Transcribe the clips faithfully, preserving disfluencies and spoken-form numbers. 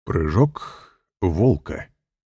Прыжок волка.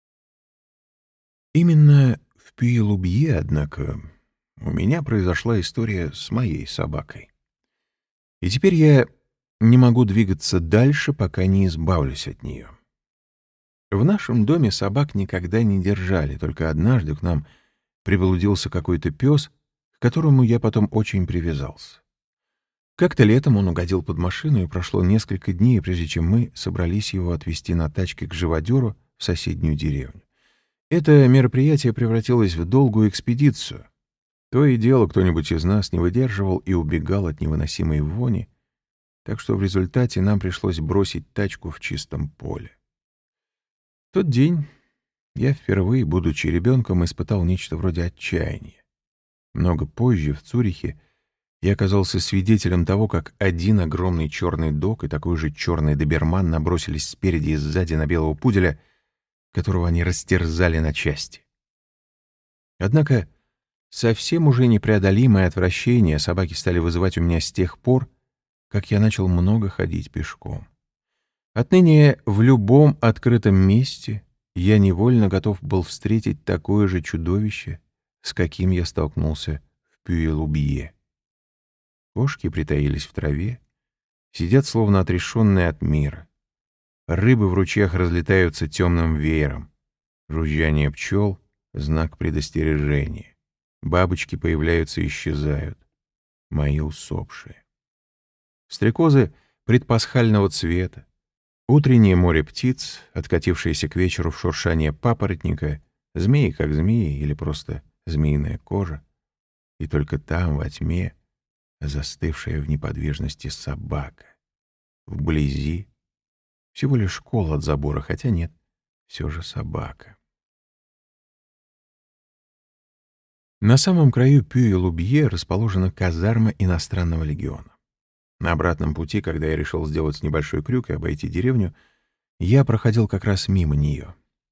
Именно в Пюи-Лубье, однако, у меня произошла история с моей собакой. И теперь я не могу двигаться дальше, пока не избавлюсь от нее. В нашем доме собак никогда не держали, только однажды к нам приблудился какой-то пес, к которому я потом очень привязался. Как-то летом он угодил под машину, и прошло несколько дней, прежде чем мы собрались его отвезти на тачке к живодеру в соседнюю деревню. Это мероприятие превратилось в долгую экспедицию. То и дело кто-нибудь из нас не выдерживал и убегал от невыносимой вони, так что в результате нам пришлось бросить тачку в чистом поле. В тот день я впервые, будучи ребенком, испытал нечто вроде отчаяния. Много позже, в Цюрихе, я оказался свидетелем того, как один огромный черный дог и такой же черный доберман набросились спереди и сзади на белого пуделя, которого они растерзали на части. Однако совсем уже непреодолимое отвращение собаки стали вызывать у меня с тех пор, как я начал много ходить пешком. Отныне в любом открытом месте я невольно готов был встретить такое же чудовище, с каким я столкнулся в Пюи-Лубье. Кошки притаились в траве, сидят словно отрешенные от мира. Рыбы в ручьях разлетаются темным веером. Жужжание пчел — знак предостережения. Бабочки появляются и исчезают. Мои усопшие. Стрекозы предпасхального цвета. Утреннее море птиц, откатившееся к вечеру в шуршание папоротника, змеи как змеи или просто змеиная кожа. И только там, во тьме, застывшая в неподвижности собака. Вблизи всего лишь кол от забора, хотя нет, все же собака. На самом краю Пюи-Лубье расположена казарма иностранного легиона. На обратном пути, когда я решил сделать небольшой крюк и обойти деревню, я проходил как раз мимо нее.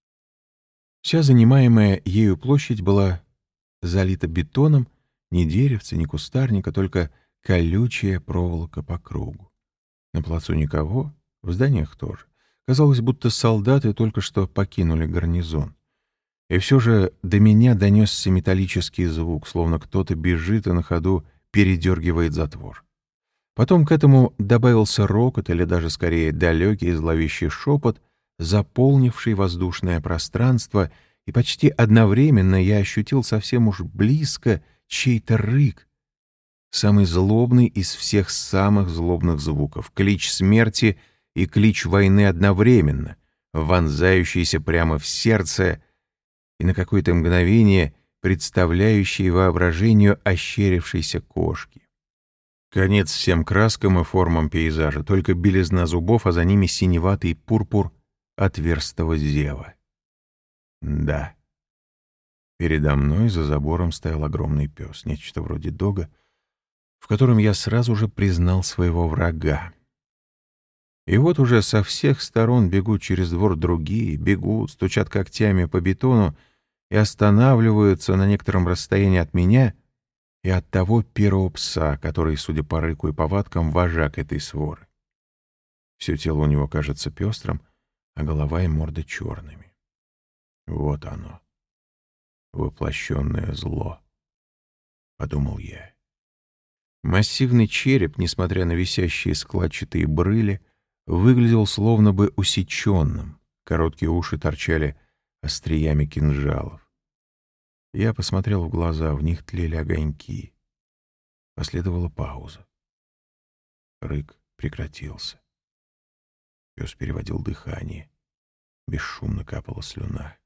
Вся занимаемая ею площадь была залита бетоном, ни деревца, ни кустарника, только колючая проволока по кругу. На плацу никого, в зданиях тоже. Казалось, будто солдаты только что покинули гарнизон. И все же до меня донесся металлический звук, словно кто-то бежит и на ходу передергивает затвор. Потом к этому добавился рокот, или даже скорее далекий и зловещий шепот, заполнивший воздушное пространство, и почти одновременно я ощутил совсем уж близко чей-то рык, самый злобный из всех самых злобных звуков, клич смерти и клич войны одновременно, вонзающийся прямо в сердце и на какое-то мгновение представляющий воображению ощерившейся кошки. Конец всем краскам и формам пейзажа, только белизна зубов, а за ними синеватый пурпур отверстого зева. Да. Передо мной за забором стоял огромный пес, нечто вроде дога, в котором я сразу же признал своего врага. И вот уже со всех сторон бегут через двор другие, бегут, стучат когтями по бетону и останавливаются на некотором расстоянии от меня и от того первого пса, который, судя по рыку и повадкам, вожак этой своры. Все тело у него кажется пестрым, а голова и морда черными. Вот оно. Воплощенное зло, — подумал я. Массивный череп, несмотря на висящие складчатые брыли, выглядел словно бы усеченным, короткие уши торчали остриями кинжалов. Я посмотрел в глаза, в них тлели огоньки. Последовала пауза. Рык прекратился. Пес переводил дыхание. Бесшумно капала слюна.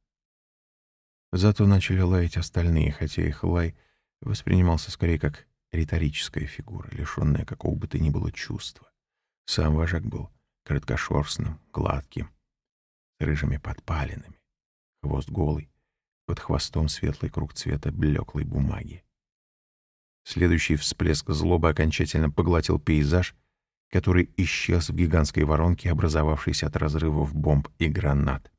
Зато начали лаять остальные, хотя их лай воспринимался скорее как риторическая фигура, лишенная какого бы то ни было чувства. Сам вожак был короткошерстным, гладким, с рыжими подпалинами, хвост голый, под хвостом светлый круг цвета блеклой бумаги. Следующий всплеск злобы окончательно поглотил пейзаж, который исчез в гигантской воронке, образовавшейся от разрывов бомб и гранат.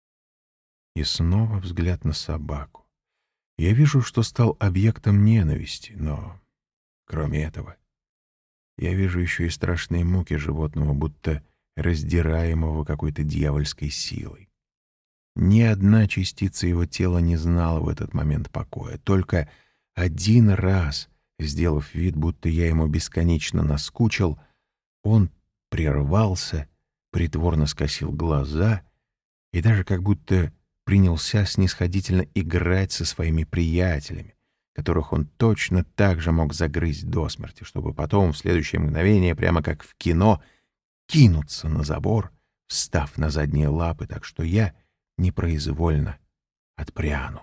И снова взгляд на собаку. Я вижу, что стал объектом ненависти, но, кроме этого, я вижу еще и страшные муки животного, будто раздираемого какой-то дьявольской силой. Ни одна частица его тела не знала в этот момент покоя. Только один раз, сделав вид, будто я ему бесконечно наскучил, он прервался, притворно скосил глаза и даже как будто принялся снисходительно играть со своими приятелями, которых он точно так же мог загрызть до смерти, чтобы потом в следующее мгновение, прямо как в кино, кинуться на забор, встав на задние лапы, так что я непроизвольно отпрянул.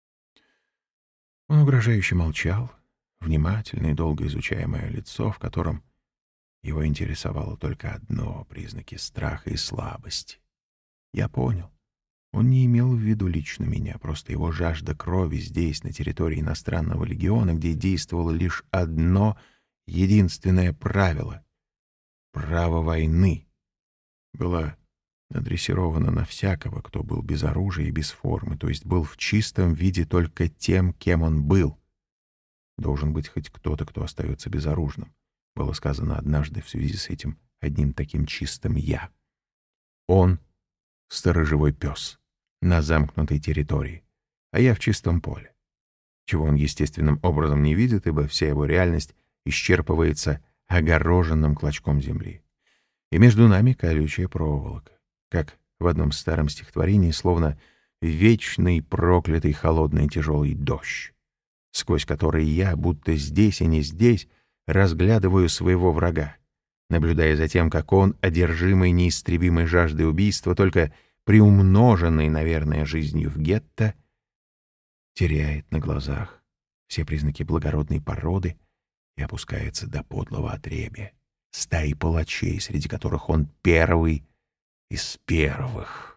Он угрожающе молчал, внимательно и долго изучая мое лицо, в котором его интересовало только одно — признаки страха и слабости. Я понял. Он не имел в виду лично меня, просто его жажда крови здесь, на территории иностранного легиона, где действовало лишь одно единственное правило — право войны, была надрессирована на всякого, кто был без оружия и без формы, то есть был в чистом виде только тем, кем он был. Должен быть хоть кто-то, кто остается безоружным, было сказано однажды в связи с этим одним таким чистым «я». Он — сторожевой пес на замкнутой территории, а я в чистом поле, чего он естественным образом не видит, ибо вся его реальность исчерпывается огороженным клочком земли. И между нами колючая проволока, как в одном старом стихотворении, словно вечный проклятый холодный тяжелый дождь, сквозь который я, будто здесь и не здесь, разглядываю своего врага, наблюдая за тем, как он, одержимый неистребимой жаждой убийства, только приумноженный, наверное, жизнью в гетто, теряет на глазах все признаки благородной породы и опускается до подлого отребья, стаи палачей, среди которых он первый из первых.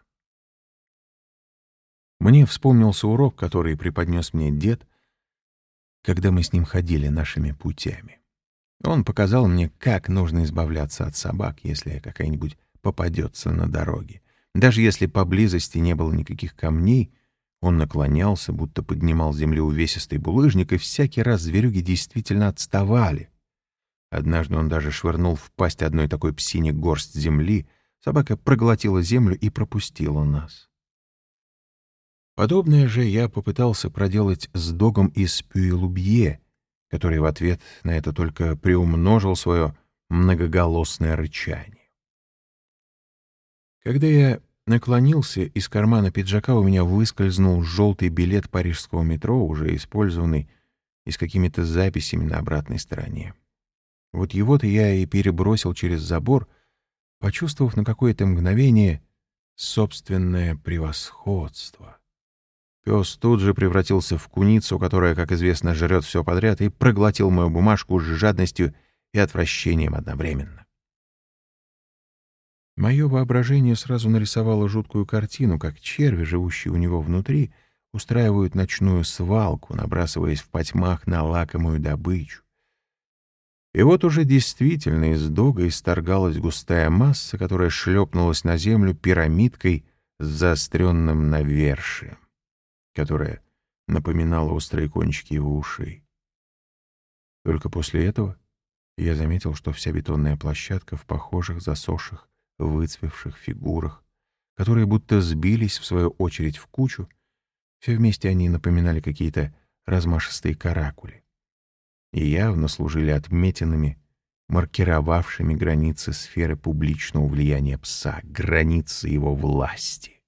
Мне вспомнился урок, который преподнес мне дед, когда мы с ним ходили нашими путями. Он показал мне, как нужно избавляться от собак, если какая-нибудь попадется на дороге. Даже если поблизости не было никаких камней, он наклонялся, будто поднимал с земли увесистый булыжник, и всякий раз зверюги действительно отставали. Однажды он даже швырнул в пасть одной такой псине горсть земли, собака проглотила землю и пропустила нас. Подобное же я попытался проделать с догом из Пюэлубье, который в ответ на это только приумножил свое многоголосное рычание. Когда я наклонился, из кармана пиджака у меня выскользнул желтый билет парижского метро, уже использованный и с какими-то записями на обратной стороне. Вот его-то я и перебросил через забор, почувствовав на какое-то мгновение собственное превосходство. Пес тут же превратился в куницу, которая, как известно, жрет все подряд, и проглотил мою бумажку с жадностью и отвращением одновременно. Мое воображение сразу нарисовало жуткую картину, как черви, живущие у него внутри, устраивают ночную свалку, набрасываясь в потьмах на лакомую добычу. И вот уже действительно из дога исторгалась густая масса, которая шлепнулась на землю пирамидкой с заостренным навершием, которая напоминала острые кончики его ушей. Только после этого я заметил, что вся бетонная площадка в похожих, засохших, выцвевших фигурах, которые будто сбились, в свою очередь, в кучу, все вместе они напоминали какие-то размашистые каракули и явно служили отметинами, маркировавшими границы сферы публичного влияния пса, границы его власти.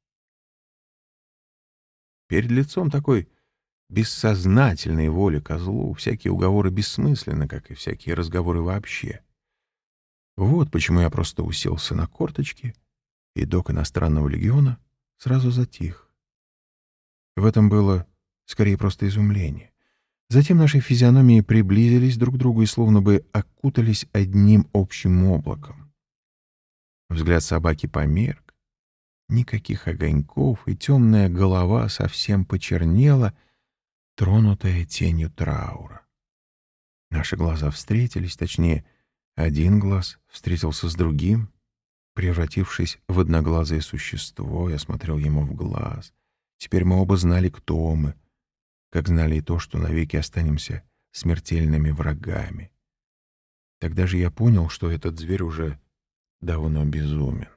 Перед лицом такой бессознательной воли козлу всякие уговоры бессмысленны, как и всякие разговоры вообще. Вот почему я просто уселся на корточки, и док иностранного легиона сразу затих. В этом было скорее просто изумление. Затем наши физиономии приблизились друг к другу и словно бы окутались одним общим облаком. Взгляд собаки померк, никаких огоньков, и темная голова совсем почернела, тронутая тенью траура. Наши глаза встретились, точнее, один глаз встретился с другим, превратившись в одноглазое существо. Я смотрел ему в глаз. Теперь мы оба знали, кто мы, как знали и то, что навеки останемся смертельными врагами. Тогда же я понял, что этот зверь уже давно безумен.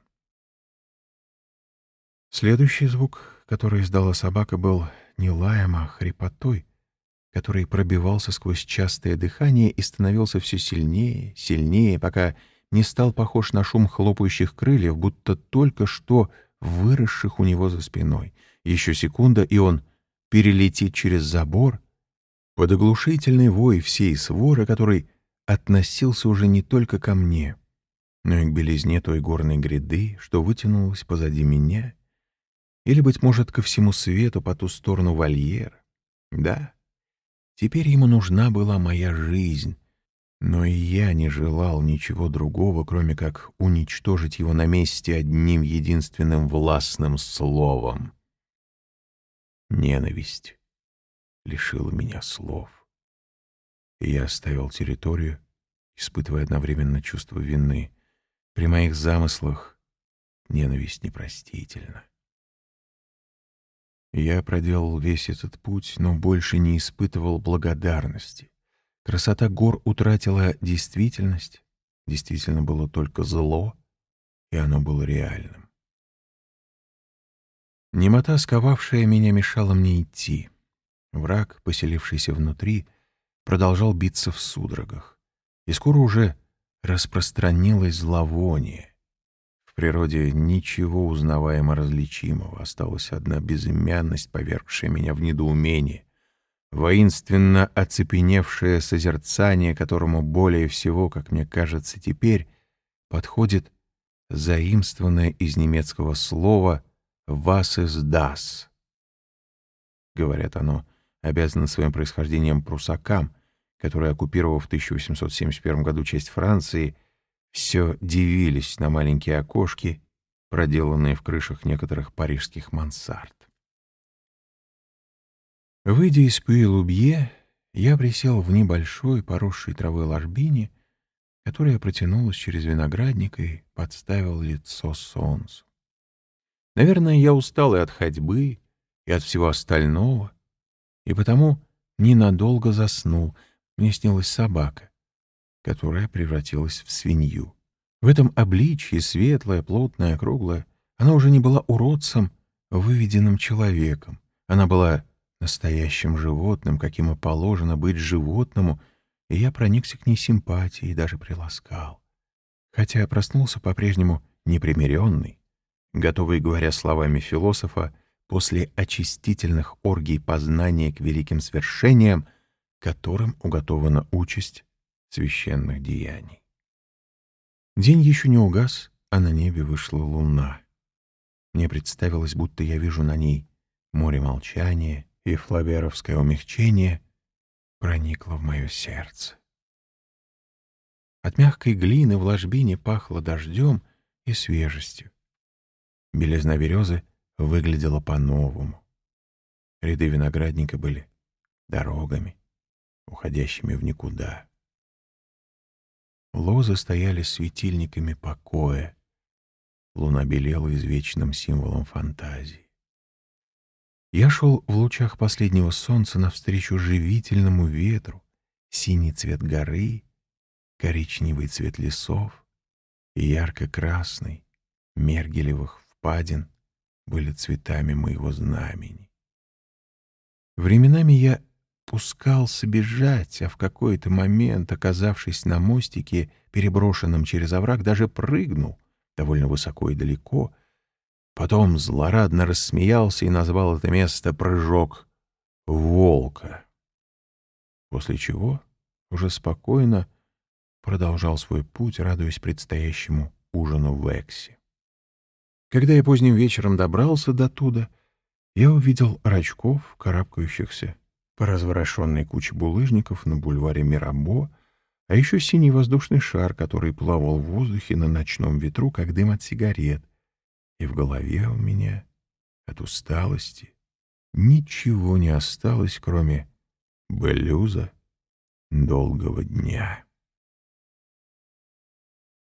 Следующий звук, который издала собака, был не лаем, а хрипотой, который пробивался сквозь частое дыхание и становился все сильнее, сильнее, пока не стал похож на шум хлопающих крыльев, будто только что выросших у него за спиной. Еще секунда, и он перелетит через забор под оглушительный вой всей своры, который относился уже не только ко мне, но и к белизне той горной гряды, что вытянулась позади меня, или, быть может, ко всему свету по ту сторону вольера. Да, теперь ему нужна была моя жизнь, но и я не желал ничего другого, кроме как уничтожить его на месте одним единственным властным словом. Ненависть лишила меня слов, и я оставил территорию, испытывая одновременно чувство вины. При моих замыслах ненависть непростительна. Я проделал весь этот путь, но больше не испытывал благодарности. Красота гор утратила действительность. Действительно было только зло, и оно было реальным. Немота, сковавшая меня, мешала мне идти. Враг, поселившийся внутри, продолжал биться в судорогах. И скоро уже распространилось зловоние. В природе ничего узнаваемо различимого, осталась одна безымянность, повергшая меня в недоумение, воинственно оцепеневшее созерцание, которому более всего, как мне кажется теперь, подходит заимствованное из немецкого слова «was ist das?». Говорят, оно обязано своим происхождением прусакам, которые, оккупировав в тысяча восемьсот семьдесят первом году часть Франции, все дивились на маленькие окошки, проделанные в крышах некоторых парижских мансард. Выйдя из Пюи-Лубье, я присел в небольшой, поросшей травой ложбине, которая протянулась через виноградник, и подставил лицо солнцу. Наверное, я устал и от ходьбы, и от всего остального, и потому ненадолго заснул. Мне снилась собака, которая превратилась в свинью. В этом обличье, светлая, плотная, круглая, она уже не была уродцем, выведенным человеком. Она была настоящим животным, каким и положено быть животному, и я проникся к ней симпатией и даже приласкал. Хотя проснулся по-прежнему непримиренный, готовый, говоря словами философа, после очистительных оргий познания к великим свершениям, которым уготована участь священных деяний. День еще не угас, а на небе вышла луна. Мне представилось, будто я вижу на ней море молчания, и флаберовское умягчение проникло в мое сердце. От мягкой глины в ложбине пахло дождем и свежестью. Белизна березы выглядела по-новому. Ряды виноградника были дорогами, уходящими в никуда. Лозы стояли светильниками покоя. Луна белела извечным символом фантазии. Я шел в лучах последнего солнца навстречу живительному ветру, синий цвет горы, коричневый цвет лесов и ярко-красный мергелевых впадин были цветами моего знамени. Временами я пускался бежать, а в какой-то момент, оказавшись на мостике, переброшенном через овраг, даже прыгнул довольно высоко и далеко. Потом злорадно рассмеялся и назвал это место «Прыжок волка», после чего уже спокойно продолжал свой путь, радуясь предстоящему ужину в Эксе. Когда я поздним вечером добрался до туда, я увидел рачков, карабкающихся по разворошенной куче булыжников на бульваре Мирабо, а еще синий воздушный шар, который плавал в воздухе на ночном ветру, как дым от сигарет. И в голове у меня от усталости ничего не осталось, кроме блюза долгого дня.